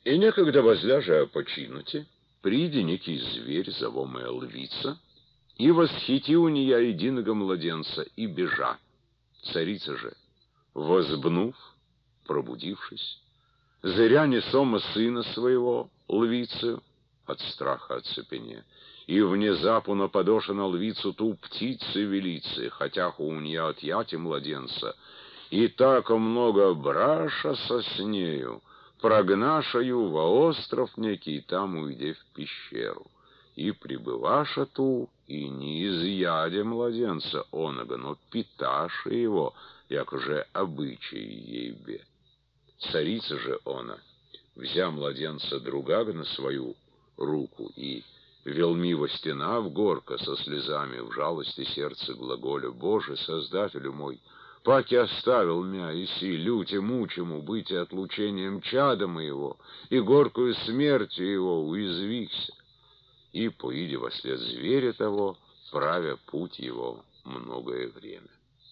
И некогда возляжа починути, приди некий зверь, зовомая львица, и восхити у нея единого младенца, и бежа. Царица же, возбнув, пробудившись, зыря несома сына своего, львицу, от страха оцепене, и внезапу нападоша на львицу ту птицы велицы, хотя у нее отъяти младенца, и так много браша со с нею, прогнашаю во остров некий, там уйде в пещеру. И пребываша ту, и не изъяде младенца оного, но питаше его, як уже обычай ейбе. Царица же она, взя младенца другага на свою руку, и велмиво стена в горка со слезами в жалости сердца глаголя: «Боже, Создателю мой, паки оставил мя, и си люте мучему быть отлучением чада моего, и горкую смертью его уязвихся». И поиди вослед зверя того, правя путь его многое время.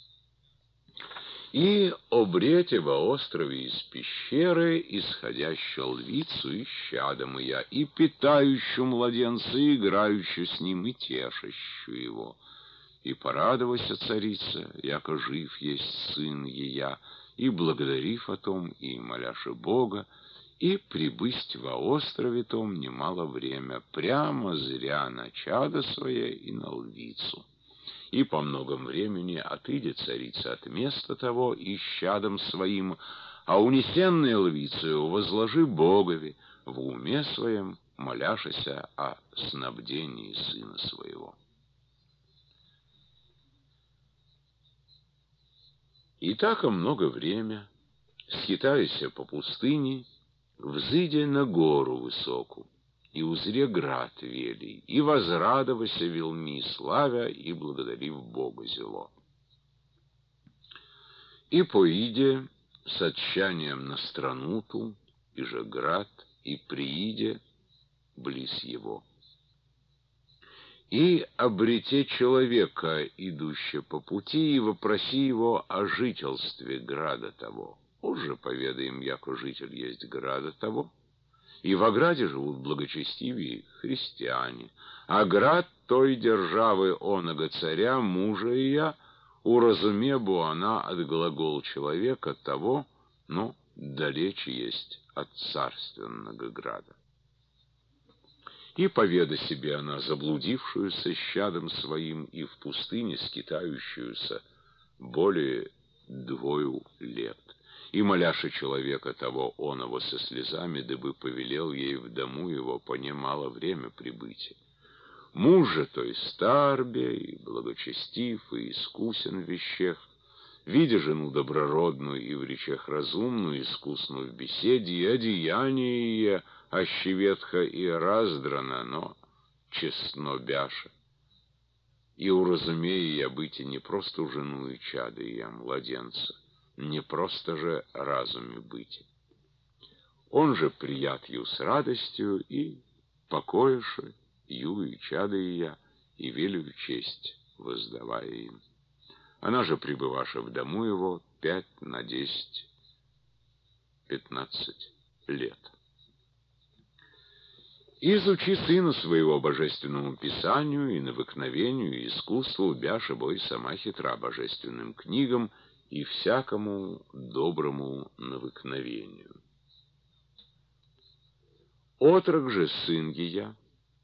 И обрете во острове из пещеры исходящую львицу и щада моя, и питающую младенца, и играющую с ним, и тешащую его. И порадовася царица, яко жив есть сын ея, и благодарив о том, и моляши Бога, и прибысть во острове том немало время, прямо зря на чадо свое и на львицу. И по многом времени отыдет царица от места того и щадом своим, а унесенные львицею возложи Богови в уме своем, моляшися о снабдении сына своего. И так много время, скитаяся по пустыне, взыдя на гору высокую, и узре град велий, и возрадовася велми, славя и благодарив Бога зело. И поиде с отчаянием на страну ту, и же град, и прииде близ его. И обрете человека, идущего по пути, и вопроси его о жительстве града того. Уже поведаем, яко житель есть града того. И в ограде живут благочестивые христиане, а град той державы оного царя, мужа ее, уразумебу она от глагол человека того, но далече есть от царственного града. И поведа себе она заблудившуюся щадом своим и в пустыне скитающуюся более 2 лет. И моляши человека того оного со слезами, дабы повелел ей в дому его по немало время прибытия. Муж же той старбе и благочестив и искусен в вещах, видя жену доброродную и в речах разумную, искусную в беседе, и одеяние ее ощеветха и раздрана, но честно бяша. И уразумея я быть и не просто жену и чада ее младенца, не просто же разуме быть. Он же прият ю с радостью, и покоише ю и чада ее, и велю честь воздавая им. Она же, пребываша в дому его, 5 на 10, 15 лет. Изучи сына своего божественному писанию и навыкновению, и искусству, бяша бой сама хитра божественным книгам и всякому доброму навыкновению. Отрок же сын ея,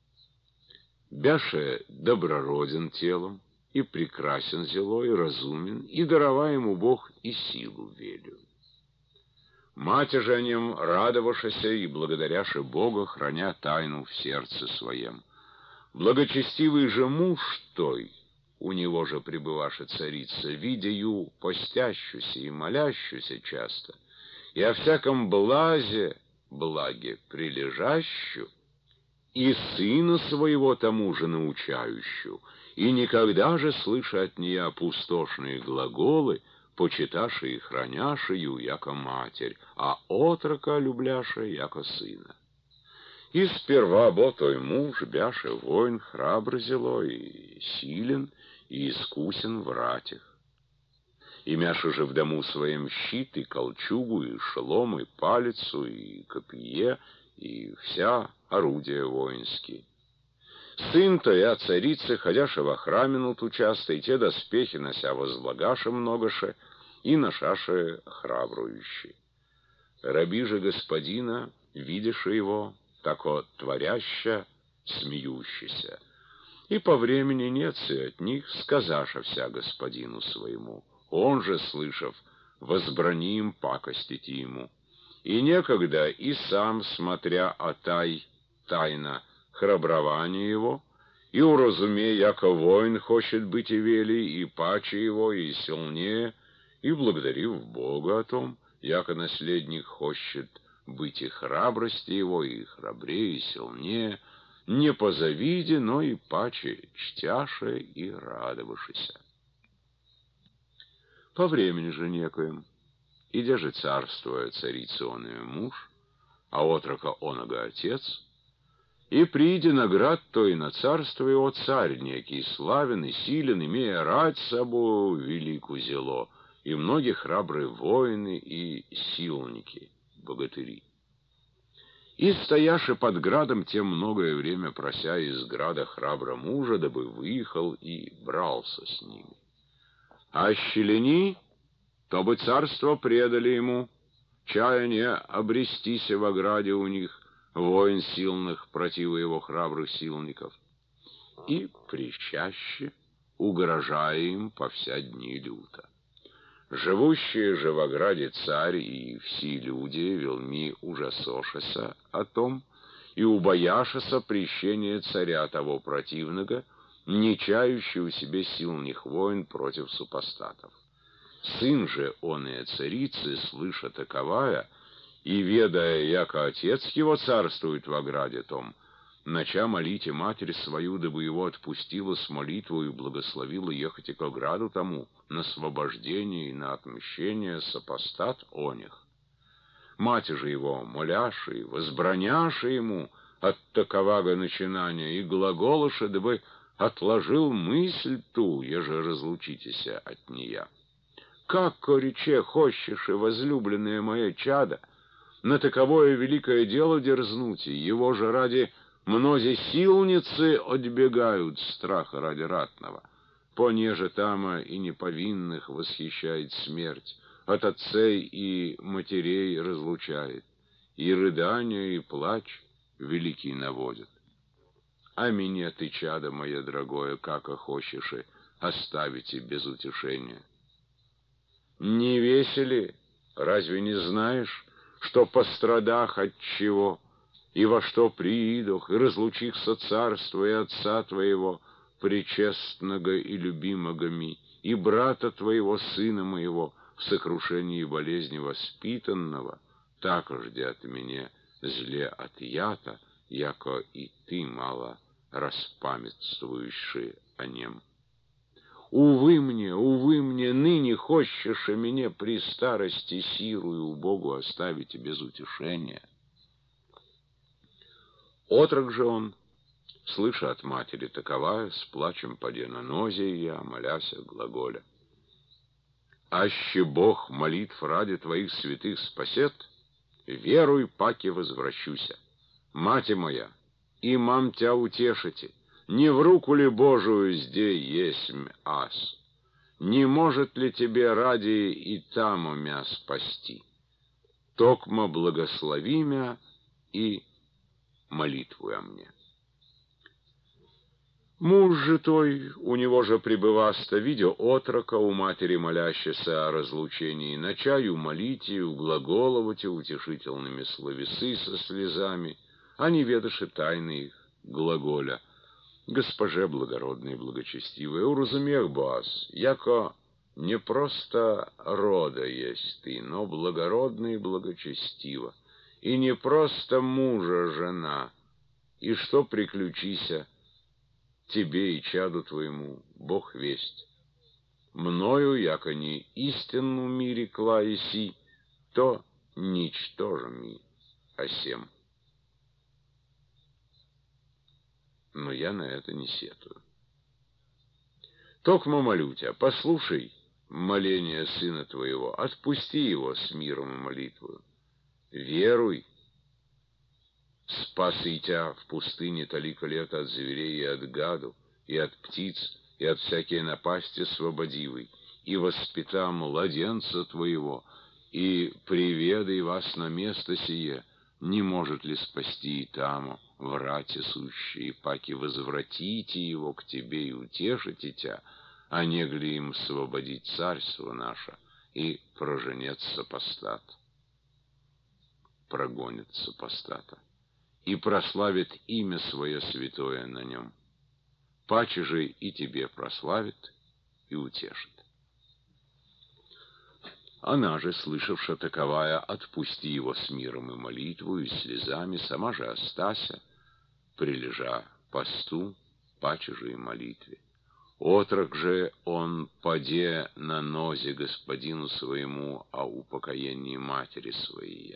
бяше добророден телом, и прекрасен зело, и разумен, и дарова ему Бог и силу велю. Мать же о нем радовавшася и благодаряше Бога, храня тайну в сердце своем. Благочестивый же муж той, у него же пребываша царица, видя ю постящуся и молящуся часто, и о всяком благе прилежащу, и сына своего тому же научающую, и никогда же, слыша от нее пустошные глаголы, почиташи и храняшию, яко матерь, а отрока любляша, яко сына. И сперва бо той муж, бяше воин, храбр зело, и силен, и искусен в ратях. Имяши же в дому своем щит, и колчугу, и шелом, и палицу, и копье, и вся орудия воинские. Сын-то я царицы, ходяша во храме на ту часто, и те доспехи нося возлагаше многоше, и ношаше храбрующий. Раби же господина, видишь его, тако творяща, смеющийся. И по времени нет и от них сказаша вся господину своему. Он же, слышав, возбрани им пакостить ему. И некогда и сам, смотря тайно храбрование его, и уразуме, яко воин хочет быть и велий, и паче его, и сильнее, и благодарив Бога о том, яко наследник хочет быть и храбрости его, и храбрее, и сильнее, не позавиде, но и паче чтяше и радовавшися. По времени же некоем, идя же царствуя царица он ее муж, а отрока оного отец, и прииди наград той на царство его царь некий, славен и силен, имея рать с собою великую зело, и многие храбрые воины и силники, богатыри. И стояши под градом тем многое время, прося из града храбро мужа, дабы выехал и брался с ними. А щелени, то бы царство предали ему, чаяние обрестися в ограде у них, воин сильных против его храбрых силников, и прищаще угрожая им по вся дни люто. Живущие же в ограде царь и все люди велми ужасошися о том, и убояшися прещения царя того противного, не чающий у себе сильных воин против супостатов. Сын же оные царицы, слыша таковая, и ведая, яко отец его царствует в ограде том, нача молите матерь свою, дабы его отпустила с молитвою и благословила ехать к ограду тому на освобождение и на отмщение сопостат о них. Мать же его, моляши, возбраняши ему от таковага начинания и глаголыша, дабы отложил мысль ту, еже разлучитеся от нея. Как корече хочешь, и возлюбленное мое чадо, на таковое великое дело дерзнуть, и его же ради мнози силницы отбегают страха ради ратного, понеже тама и неповинных восхищает смерть, от отцей и матерей разлучает, и рыдания, и плач великий наводит. А меня ты, чадо мое дорогое, как охочешь, оставите без утешения. Не весели, разве не знаешь, что пострадах от чего, и во что приидох, и разлучихся царство и отца твоего, пречестного и любимого ми, и брата твоего, сына моего, в сокрушении и болезни воспитанного, так жди от меня зле отъято, яко и ты мало распамятствуешь о нем. Увы мне, ныне хочешь меня при старости сирую Богу оставить без утешения. Отрок же он, слыша от матери таковая, с плачем поде на нозе я, моляся глаголя. Аще Бог молитв ради твоих святых спасет, веруй, паки возвращуся. Мати моя, и мам тя утешите, не в руку ли Божию здесь есмь ас? Не может ли тебе ради и таму мя спасти? Токмо благослови мя и молитву о мне. Муж же той, у него же пребываста, видя отрока у матери молящеся о разлучении, начаю молить и глаголовать утешительными словесы со слезами, а не ведаши тайны их глаголя. Госпоже благородной и благочестивой, уразумех Боаз, яко не просто рода есть ты, но благородна и благочестива, и не просто мужа жена, и что приключися тебе и чаду твоему, Бог весть. Мною, яко не истинну мире кла еси, то ничтожими осем. Но я на это не сетую. Токмо молю тебя, послушай моление сына твоего, отпусти его с миром и молитвою. Веруй, спас и тя в пустыне толико лет от зверей и от гаду, и от птиц, и от всякие напасти свободивой, и воспита младенца твоего, и приведай вас на место сие, не может ли спасти и таму, врате сущие, паки возвратите его к тебе и утешите тя, а негли им освободить царство наше, и проженет сопостат, прогонит сопостата, и прославит имя свое святое на нем. Паче же и тебе прославит и утешит. Она же, слышавши таковая, отпусти его с миром и молитвою, и слезами, сама же остася, прилежа посту, паче же и молитве. Отрок же он поде на нозе господину своему о упокоении матери своей.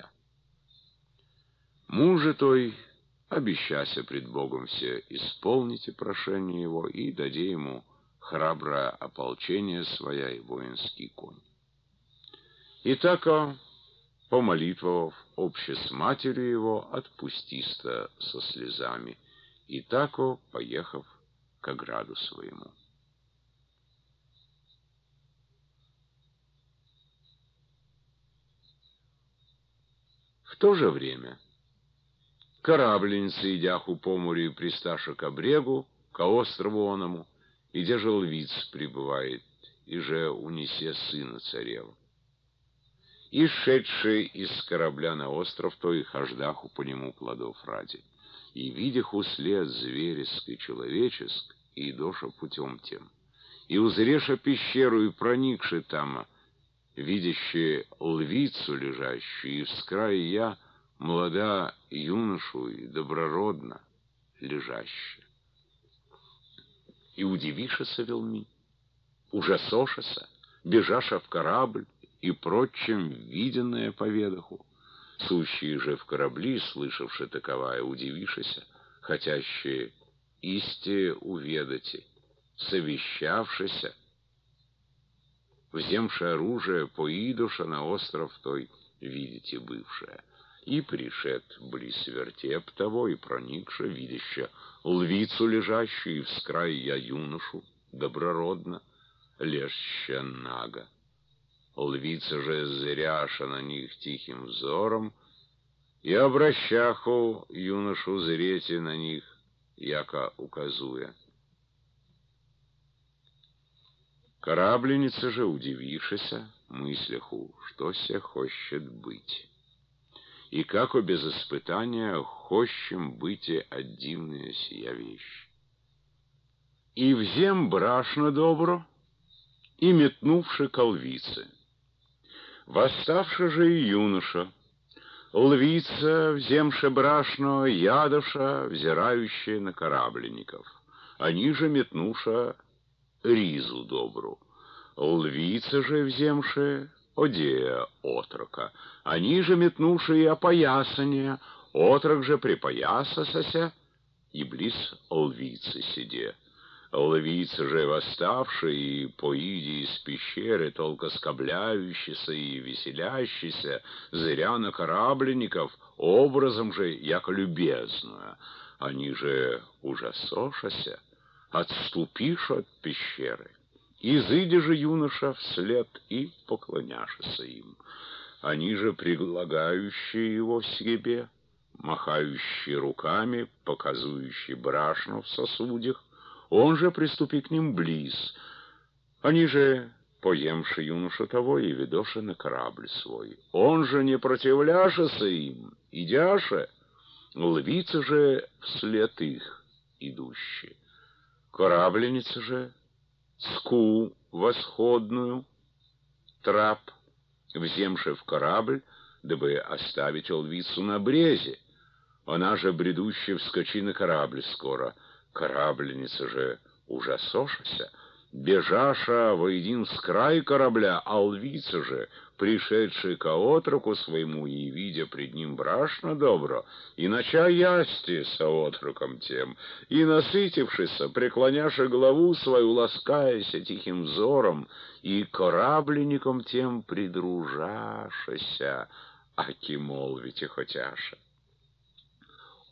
Мужа той, обещася пред Богом все исполните прошение его и даде ему храброе ополчение своя и воинский конь. И тако, помолитвовав обще с матерью его, отпустисто со слезами, и тако, поехав к граду своему. В то же время корабленица, идяху по морю, присташа ко брегу, ко острову оному, где же львиц пребывает, и же унесе сына царева. И шедший из корабля на остров, то и хождаху по нему плодов ради, и видяху след звереск и человеческ, и идоша путем тем, и узреша пещеру, и проникши там, видящие львицу лежащую, и вскрае я, молода юношу и доброродно лежащая. И удивишася велми, ужасошася, бежаша в корабль, и прочим виденное поведаху. Сущие же в корабли, слышавши таковая, удивишися, хотящие исте уведати, совещавшися, вземши оружие, поидуша на остров той, видите, бывшая. И пришед близ вертеп того, и проникша, видяща львицу лежащую, и вскрай я юношу, доброродно, лежаща наго. Львица же зряша на них тихим взором, и обращаху юношу зрете на них, яко указуя. Корабленица же, удивившися, мысляху, что се хочет быть. И како без испытания хочем быти от дивная сия вещь. И взем брашно добро, и метнувши ко львице. Восставши же и юноша, львица, вземши брашно, ядоша, взирающая на корабленников, они же метнуша ризу добру. Львица же, вземши, одея отрока, они же метнувши и опоясание, отрок же припоясася, и близ львицы сиде. Львица же, восставши и поиди из пещеры, толко скобляющийся и веселящийся, зря на корабленников, образом же, яко любезную, они же ужасошася, отступишь от пещеры. Изыди же юноша вслед и поклоняшися им. Они же, предлагающие его себе, махающие руками, показующие брашну в сосудях, он же приступи к ним близ. Они же, поемши юношу того, и ведоши на корабль свой. Он же не противляшася им, идяше, львица же вслед их идущие. Корабленница же, ску восходную, трап, вземши в корабль, дабы оставить львицу на брезе. Она же, бредущая, вскочи на корабль скоро. Корабленница же, ужасошася, бежаша воедин с край корабля, а львица же, пришедшая к отроку своему и видя пред ним брашно добро, и нача ясти со отроком тем, и насытившися, преклоняша голову свою, ласкаяся тихим взором, и корабленником тем придружашася, аки молвите хотяша.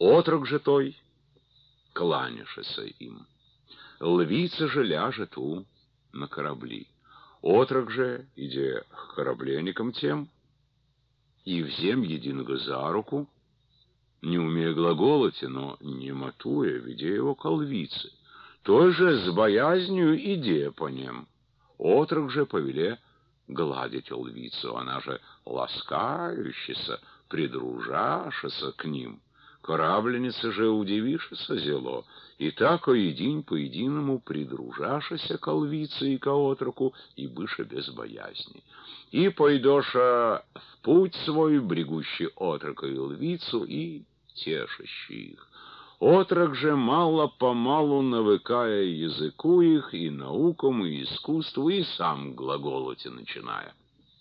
Отрок же той кланяшеся им. Львица же ляжет на корабли. Отрок же, идя к корабленникам тем, и взем единого за руку, не умея глаголать, но не матуя, ведя его к львице, той же с боязнью иде по ним. Отрок же повеле гладить львицу, она же ласкающаяся, придружашася к ним. Корабленница же удивишася зело, и так един по единому придружашася к львице и к отроку, и быше без боязни. И пойдоша в путь свой, брегущий отрока и львицу, и тешащий их. Отрок же мало-помалу, навыкая языку их, и наукам, и искусству, и сам глаголоти начиная.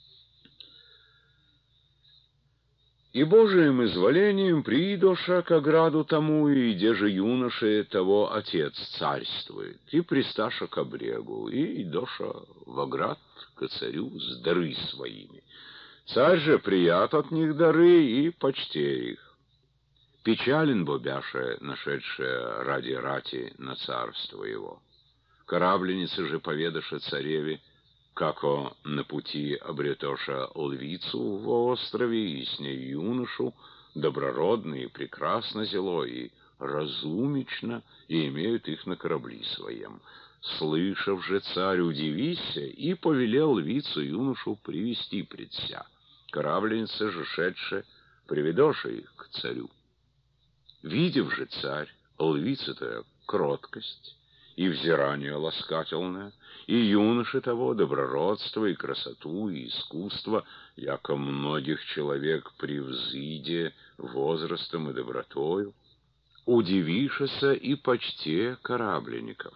И Божиим изволением приидоша к ограду тому, и где же юноше того отец царствует, и присташа к обрегу, и идоша в оград к царю с дары своими. Царь же прият от них дары и почте их. Печален бобяше, нашедшая ради рати на царство его. Корабленница же поведаша цареве, како на пути обретоша львицу в острове, и с ней юношу, доброродно и прекрасно зело, и разумечно, и имеют их на корабли своем. Слышав же царь, удивися, и повелел львицу юношу привести пред ся. Корабленница же шедше, приведоша их к царю. Видев же царь львица-то кроткость и взирание ласкательное, и юноши того доброродство и красоту и искусство, яко многих человек превзыде возрастом и добротою, удивишася и почте корабленников.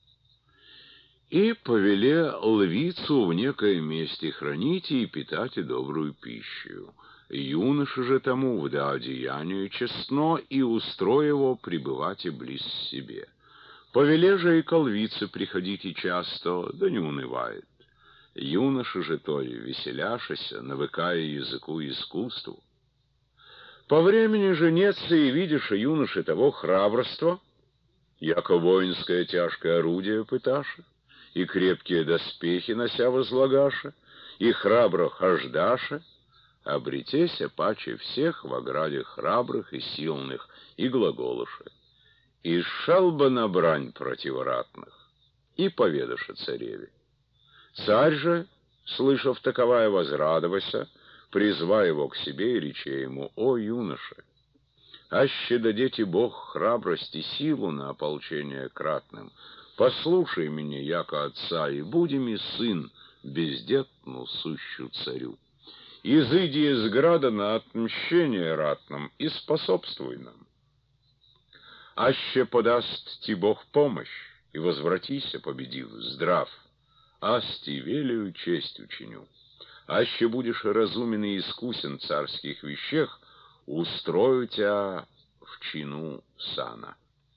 И повеле львицу в некое месте храните и питайте добрую пищу. Юноше же тому вда одеянию честно, и устрой его пребывать и близ себе. Повеле же и к львице приходите часто, да не унывает. Юноше же той веселяшися, навыкая языку и искусству. По времени женеться и видишь юноше того храбрства, яко воинское тяжкое орудие пыташе, и крепкие доспехи нося возлагаше, и храбро хождаше, обретеся паче всех в ограде храбрых и сильных, и глаголыше. И шел бы на брань противоратных, и поведаше цареве. Царь же, слышав таковая, возрадовася, призва его к себе и рече ему: «О, юноше, аще дадете Бог храбрость и силу на ополчение кратным, послушай меня, яко отца, и буди ми сын бездетну сущу царю. Изыди из града на отмщение ратным и способствуй нам. Аще подаст ти Бог помощь, и возвратися, победив, здрав, асти велию честь учиню. Аще будешь разумен и искусен в царских вещах, устрою тебя в чину сана».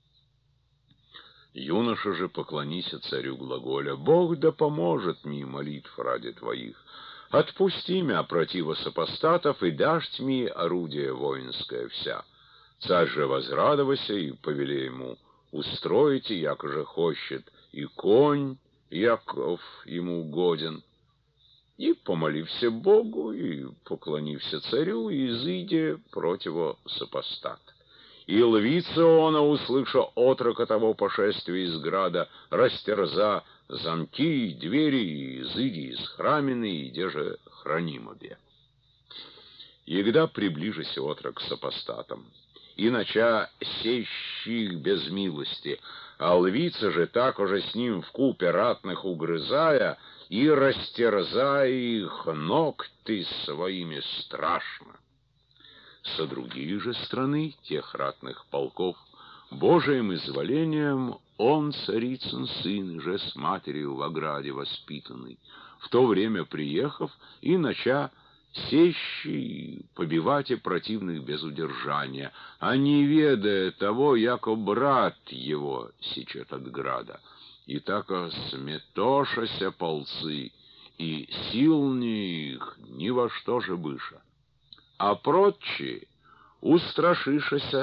Юноша же поклонися царю глаголя: «Бог да поможет мне молитв ради твоих. Отпусти мя протива сопостатов и дашь мне орудие воинское вся». Царь же возрадовался и повеле ему устроить, яко же хочет, и конь, яков ему угоден. И помолився Богу, и поклонився царю, и изыде противо сопостат. И львица она, услыша отрока того пошествия из града, растерза замки, двери, и изыди из храмины, и где же храним обе. Егда приближися отрок к сопостатам, и нача сещих без милости, а львица же так уже с ним вкупе ратных угрызая, и растерзая их ногти своими страшно. Со другие же страны тех ратных полков Божиим изволением он, царицын сын, же с матерью в ограде воспитанный, в то время приехав и нача сещи побивать и противных без удержания, а не ведая того, яко брат его сечет от града. И тако сметошася полцы, и силнее их ни во что же быша. А прочие, устрашишася,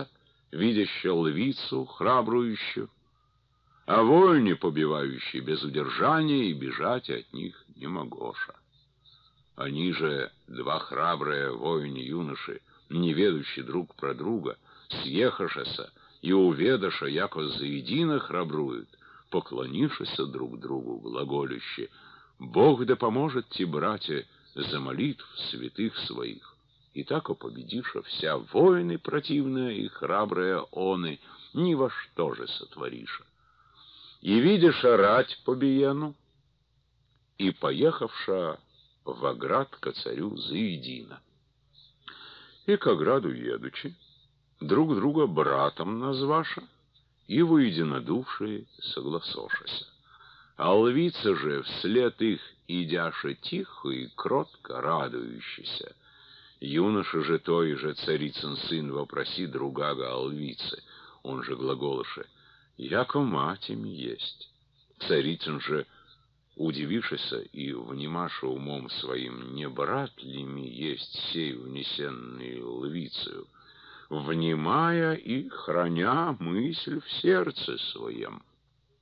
видяща львицу храбрующую, а вольне побивающий без удержания, и бежать от них не могоша. Они же, два храбрые воини-юноши, не ведущие друг про друга, съехашася и уведаша, яко заедино храбруют, поклонившися друг другу, глаголюще: «Бог да поможет ти, братья, за молитв святых своих». И тако победиша вся воины противная и храбрые оны, ни во что же сотвориша. И видиша рать побиену, и поехавша в оград ко царю заедино. И к ограду едучи, друг друга братом назваша, и воединодушие согласошася. А львица же вслед их идяша тихо и кротко радующийся. Юноша же той же царицын сын вопроси другага о львице, он же глаголыше: «Яко мать им есть». Царицын же, удивившися и внимаша умом своим, не брат ли ми есть сей внесенный львицею, внимая и храня мысль в сердце своем,